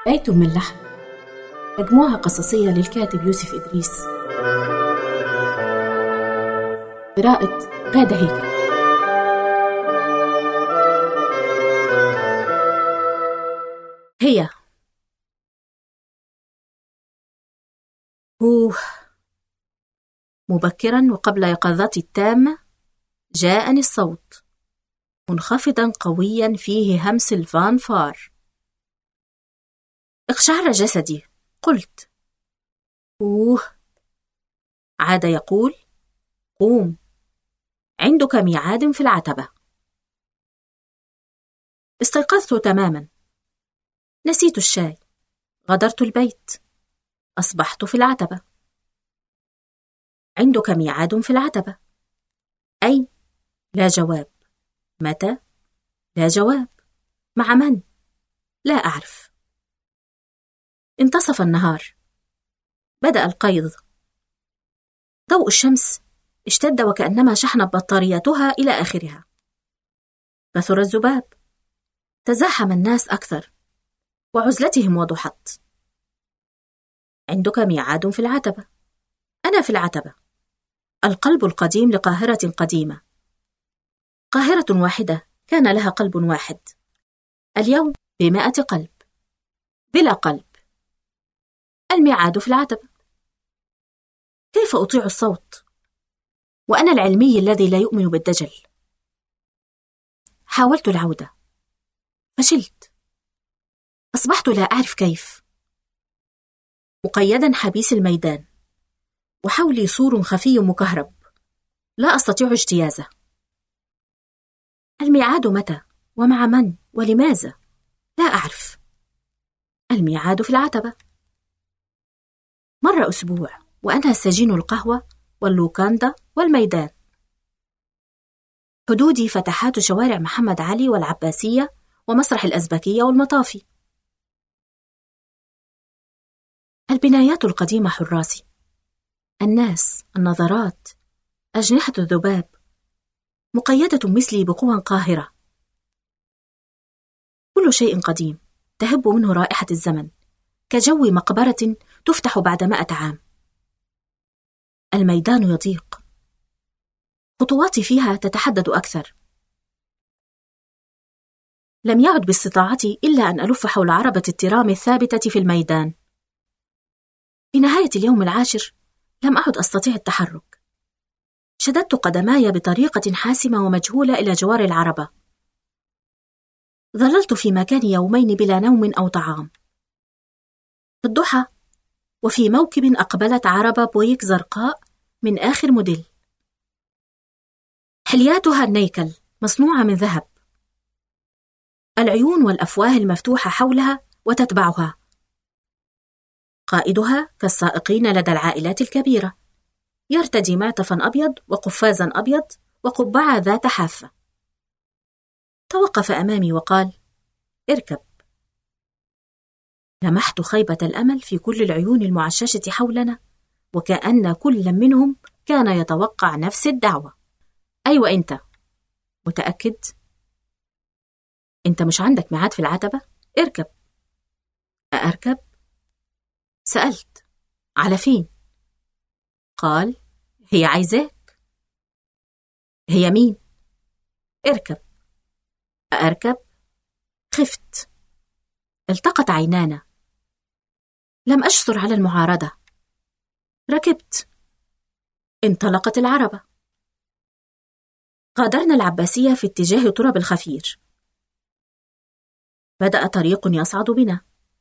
بيت من لحم، مجموعة قصصية للكاتب يوسف إدريس، قراءة غادة هيكل. هي مبكرا وقبل يقظتي التامة جاءني الصوت منخفضا قويا فيه همس الفانفار. اقشعر جسدي. قلت عاد يقول: قوم، عندك ميعاد في العتبة. استيقظت تماما، نسيت الشاي، غادرت البيت، أصبحت في العتبة. عندك ميعاد في العتبة. أين؟ لا جواب. متى؟ لا جواب. مع من؟ لا أعرف. انتصف النهار، بدأ القيض. ضوء الشمس اشتد وكأنما شحنت بطارياتها إلى آخرها. كثر الذباب، تزاحم الناس أكثر، وعزلتهم وضحت. عندك ميعاد في العتبة. أنا في العتبة، القلب القديم لقاهرة قديمة. قاهرة واحدة كان لها قلب واحد، اليوم ب100 قلب، بلا قلب. الميعاد في العتبة. كيف أطيع الصوت وأنا العلمي الذي لا يؤمن بالدجل؟ حاولت العودة، فشلت. أصبحت لا أعرف كيف. مقيدا حبيس الميدان، وحولي سور خفي مكهرب لا أستطيع اجتيازه. الميعاد متى؟ ومع من؟ ولماذا؟ لا أعرف. الميعاد في العتبة. مر أسبوع وأنا سجين القهوة واللوكاندا والميدان. حدودي فتحات شوارع محمد علي والعباسية ومسرح الأزبكية والمطافي. البنايات القديمة حراسي، الناس، النظرات، أجنحة الذباب، مقيدة مثلي بقوى قاهرة. كل شيء قديم تهب منه رائحة الزمن، كجو مقبرة تفتح بعد 100 عام. الميدان يضيق، خطواتي فيها تتحدد أكثر. لم يعد باستطاعتي إلا أن ألف حول عربة الترام الثابتة في الميدان. في نهاية اليوم العاشر لم أعد أستطيع التحرك. شددت قدماي بطريقة حاسمة ومجهولة إلى جوار العربة. ظللت في مكان يومين بلا نوم أو طعام. في الضحى وفي موكب أقبلت عربة بويك زرقاء من آخر موديل، حلياتها النيكل مصنوعة من ذهب. العيون والأفواه المفتوحة حولها وتتبعها. قائدها كالسائقين لدى العائلات الكبيرة، يرتدي معطفا أبيض وقفازا أبيض وقبعة ذات حافة. توقف أمامي وقال: اركب. لمحت خيبة الأمل في كل العيون المعششة حولنا، وكأن كل منهم كان يتوقع نفس الدعوة. أيوة أنت، متأكد؟ أنت مش عندك ميعاد في العتبة؟ اركب. أركب؟ سألت: على فين؟ قال: هي عايزاك. هي مين؟ اركب. أركب؟ خفت. التقت عينانا. لم أشثر على المعارضة. ركبت. انطلقت العربة. غادرنا العباسية في اتجاه تراب الخفير. بدأ طريق يصعد بنا.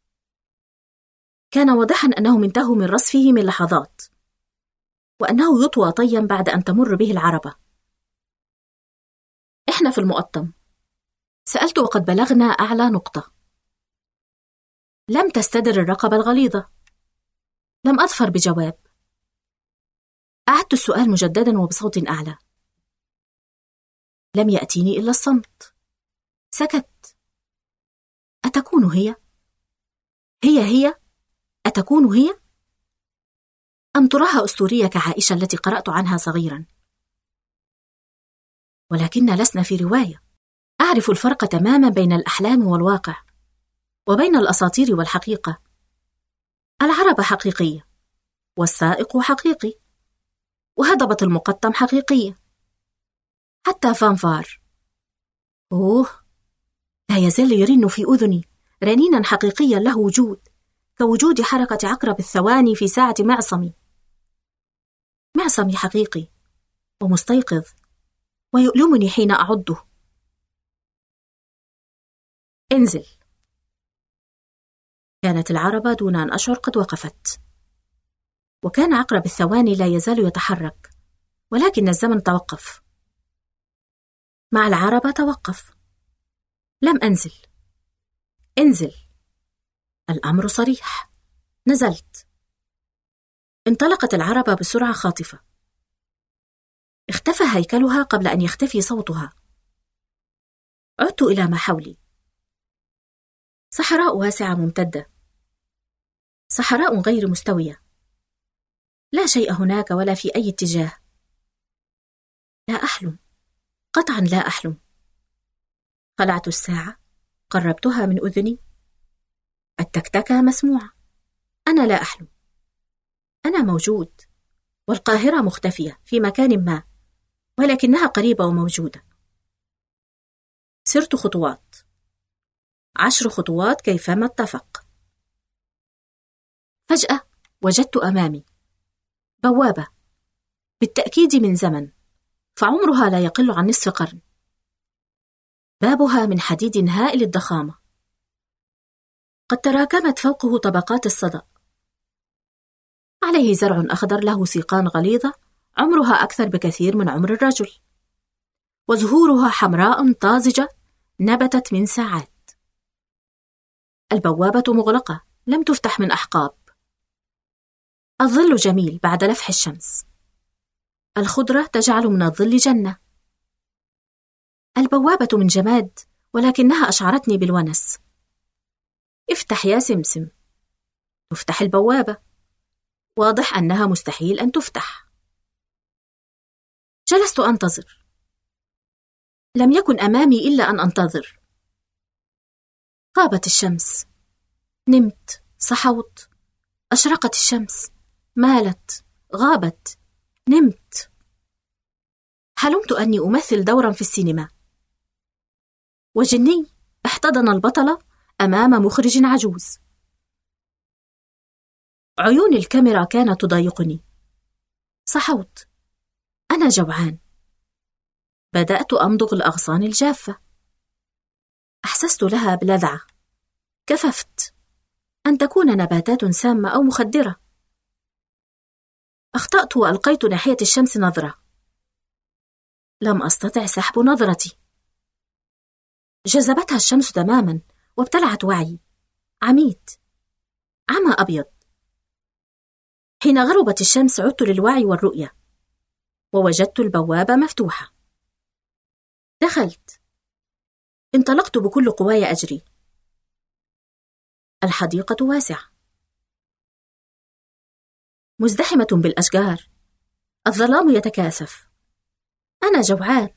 كان واضحا أنهم انتهوا من رصفه من لحظات، وأنه يطوى طيا بعد أن تمر به العربة. إحنا في المقطم. سألت وقد بلغنا أعلى نقطة. لم تستدر الرقبة الغليظة. لم أظفر بجواب. أعدت السؤال مجددا وبصوت أعلى. لم يأتيني إلا الصمت. سكت. أتكون هي؟ هي أتكون هي؟ أم تراها أسطورية كعائشة التي قرأت عنها صغيرا؟ ولكن لسنا في رواية. أعرف الفرق تماما بين الأحلام والواقع. وبين الأساطير والحقيقة. العربة حقيقية، والسائق حقيقي، وهضبة المقطم حقيقية، حتى فانفار. لا يزال يرن في أذني رنينا حقيقيا له وجود، كوجود حركة عقرب الثواني في ساعة معصمي. معصمي حقيقي ومستيقظ، ويؤلمني حين أعده. انزل. كانت العربة دون أن أشعر قد وقفت، وكان عقرب الثواني لا يزال يتحرك، ولكن الزمن توقف. مع العربة توقف. لم أنزل. انزل. الأمر صريح. نزلت. انطلقت العربة بسرعة خاطفة. اختفى هيكلها قبل أن يختفي صوتها. عدت إلى ما حولي. صحراء واسعة ممتدة، صحراء غير مستوية، لا شيء هناك ولا في أي اتجاه. لا أحلم، قطعا لا أحلم. خلعت الساعة، قربتها من أذني. التكتكة مسموعة. أنا لا أحلم، أنا موجود، والقاهرة مختفية في مكان ما، ولكنها قريبة وموجودة. سرت خطوات، 10 خطوات كيفما اتفق. فجأة وجدت أمامي بوابة، بالتأكيد من زمن، فعمرها لا يقل عن نصف قرن. بابها من حديد هائل الضخامة، قد تراكمت فوقه طبقات الصدأ. عليه زرع أخضر له سيقان غليظة عمرها أكثر بكثير من عمر الرجل، وزهورها حمراء طازجة نبتت من ساعات. البوابة مغلقة، لم تفتح من أحقاب. الظل جميل بعد لفح الشمس. الخضرة تجعل من الظل جنة. البوابة من جماد، ولكنها أشعرتني بالونس. افتح يا سمسم. تفتح البوابة. واضح أنها مستحيل أن تفتح. جلست أنتظر. لم يكن أمامي إلا أن أنتظر. غابت الشمس. نمت، صحوت، أشرقت الشمس، مالت، غابت، نمت. حلمت أني أمثل دورا في السينما، وجني احتضن البطلة أمام مخرج عجوز. عيون الكاميرا كانت تضايقني. صحوت. أنا جوعان. بدأت أمضغ الأغصان الجافة. أحسست لها بلذعة. كففت أن تكون نباتات سامة أو مخدرة. أخطأت وألقيت ناحية الشمس نظرة. لم أستطع سحب نظرتي. جذبتها الشمس تماما وابتلعت وعي. عميت. عمى أبيض. حين غربت الشمس عدت للوعي والرؤية، ووجدت البوابة مفتوحة. دخلت. انطلقت بكل قواي أجري. الحديقة واسعة، مزدحمة بالأشجار. الظلام يتكاثف. أنا جوعان،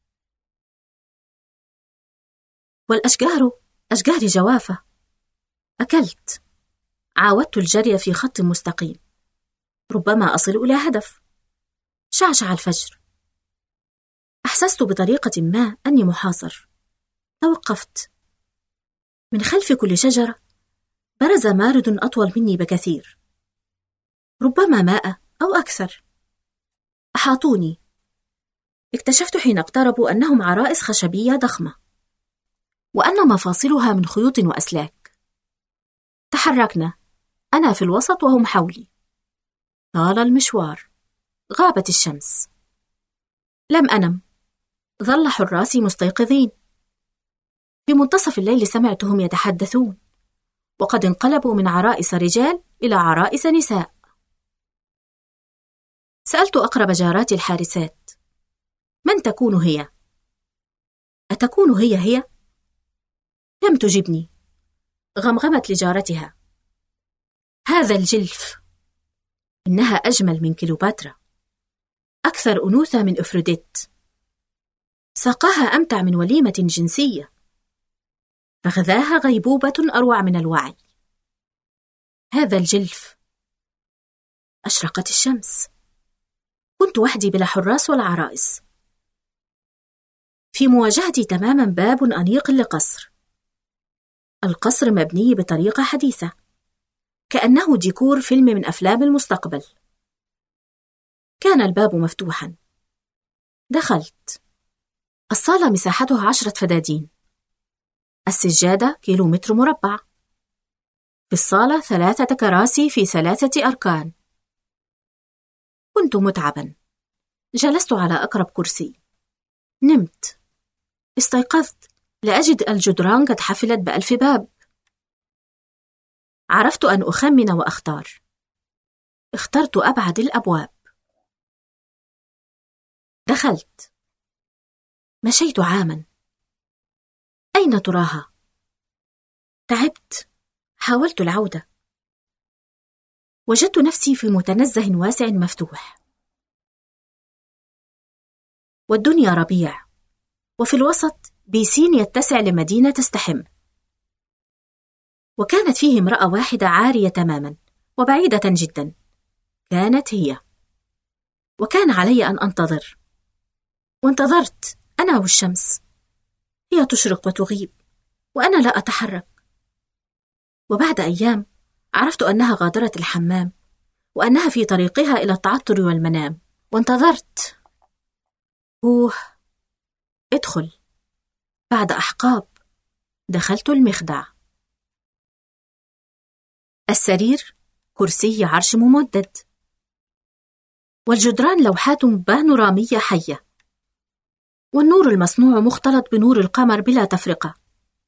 والأشجار أشجار جوافة. أكلت. عاودت الجري في خط مستقيم. ربما أصل إلى هدف. شعشع الفجر. أحسست بطريقة ما أني محاصر. توقفت. من خلف كل شجرة برز مارد أطول مني بكثير، ربما 100 أو أكثر. أحاطوني. اكتشفت حين اقتربوا أنهم عرائس خشبية ضخمة، وأن مفاصلها من خيوط وأسلاك. تحركنا، أنا في الوسط وهم حولي. طال المشوار. غابت الشمس. لم أنم. ظل حراسي مستيقظين. في منتصف الليل سمعتهم يتحدثون، وقد انقلبوا من عرائس رجال إلى عرائس نساء. سألت أقرب جاراتي الحارسات: من تكون هي؟ أتكون هي؟ لم تجبني. غمغمت لجارتها: هذا الجلف. إنها أجمل من كليوباترا، أكثر أنوثة من أفروديت. ساقاها أمتع من وليمة جنسية. فغذاها غيبوبة أروع من الوعي. هذا الجلف. أشرقت الشمس. كنت وحدي بلا حراس ولا عرائس. في مواجهتي تماما باب أنيق لقصر. القصر مبني بطريقة حديثة، كأنه ديكور فيلم من أفلام المستقبل. كان الباب مفتوحا. دخلت. الصالة مساحتها 10 فدادين. السجادة 1 كيلومتر مربع. في الصالة 3 كراسي في 3 أركان. كنت متعبا. جلست على أقرب كرسي. نمت. استيقظت لأجد الجدران قد حفلت ب1000 باب. عرفت أن أخمن وأختار. اخترت أبعد الأبواب. دخلت. مشيت عاما. أين تراها؟ تعبت. حاولت العودة. وجدت نفسي في متنزه واسع مفتوح. والدنيا ربيع، وفي الوسط بيسين يتسع لمدينة تستحم. وكانت فيه امرأة واحدة عارية تماما وبعيدة جدا. كانت هي. وكان علي أن أنتظر. وانتظرت أنا والشمس. هي تشرق وتغيب وأنا لا أتحرك. وبعد أيام عرفت أنها غادرت الحمام، وأنها في طريقها إلى التعطر والمنام. وانتظرت. ادخل. بعد أحقاب دخلت المخدع. السرير كرسي عرش ممدد، والجدران لوحات بانورامية حية، والنور المصنوع مختلط بنور القمر بلا تفرقة.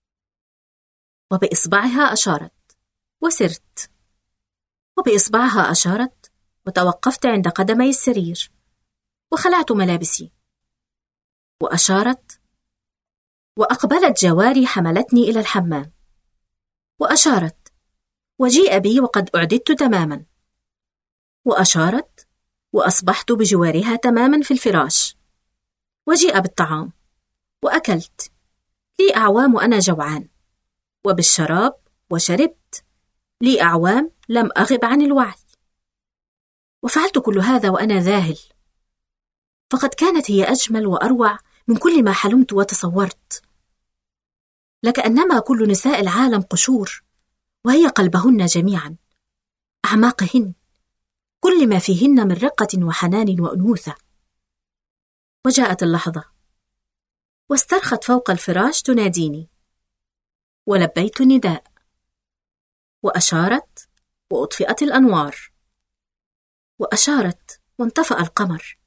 وبإصبعها أشارت وسرت، وبإصبعها أشارت وتوقفت عند قدمي السرير، وخلعت ملابسي. وأشارت، وأقبلت جواري حملتني إلى الحمام. وأشارت، وجيء بي وقد أعددت تماما. وأشارت، وأصبحت بجوارها تماما في الفراش. وجيء بالطعام، وأكلت. لي أعوام وأنا جوعان، وبالشراب، وشربت. لي أعوام لم أغب عن الوعي. وفعلت كل هذا وأنا ذاهل، فقد كانت هي أجمل وأروع من كل ما حلمت وتصورت. لكأنما كل نساء العالم قشور، وهي قلبهن جميعا، أعماقهن، كل ما فيهن من رقة وحنان وأنوثة. وجاءت اللحظة، واسترخت فوق الفراش تناديني، ولبيت النداء. وأشارت، وأطفئت الأنوار. وأشارت، وانطفأ القمر.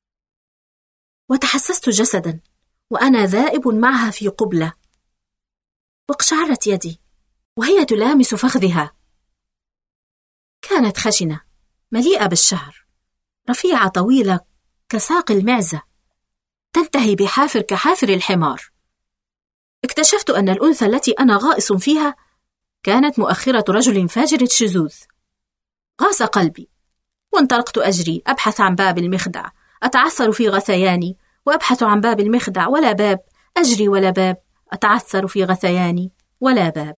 وتحسست جسدا وأنا ذائب معها في قبلة. واقشعرت يدي وهي تلامس فخذها. كانت خشنة، مليئة بالشعر، رفيعة طويلة كساق المعزة، تنتهي بحافر كحافر الحمار. اكتشفت أن الأنثى التي أنا غائص فيها كانت مؤخرة رجل فاجر الشذوذ. غاص قلبي، وانطلقت أجري أبحث عن باب المخدع، أتعثر في غثياني وأبحث عن باب المخدع ولا باب، أجري ولا باب، أتعثر في غثياني ولا باب.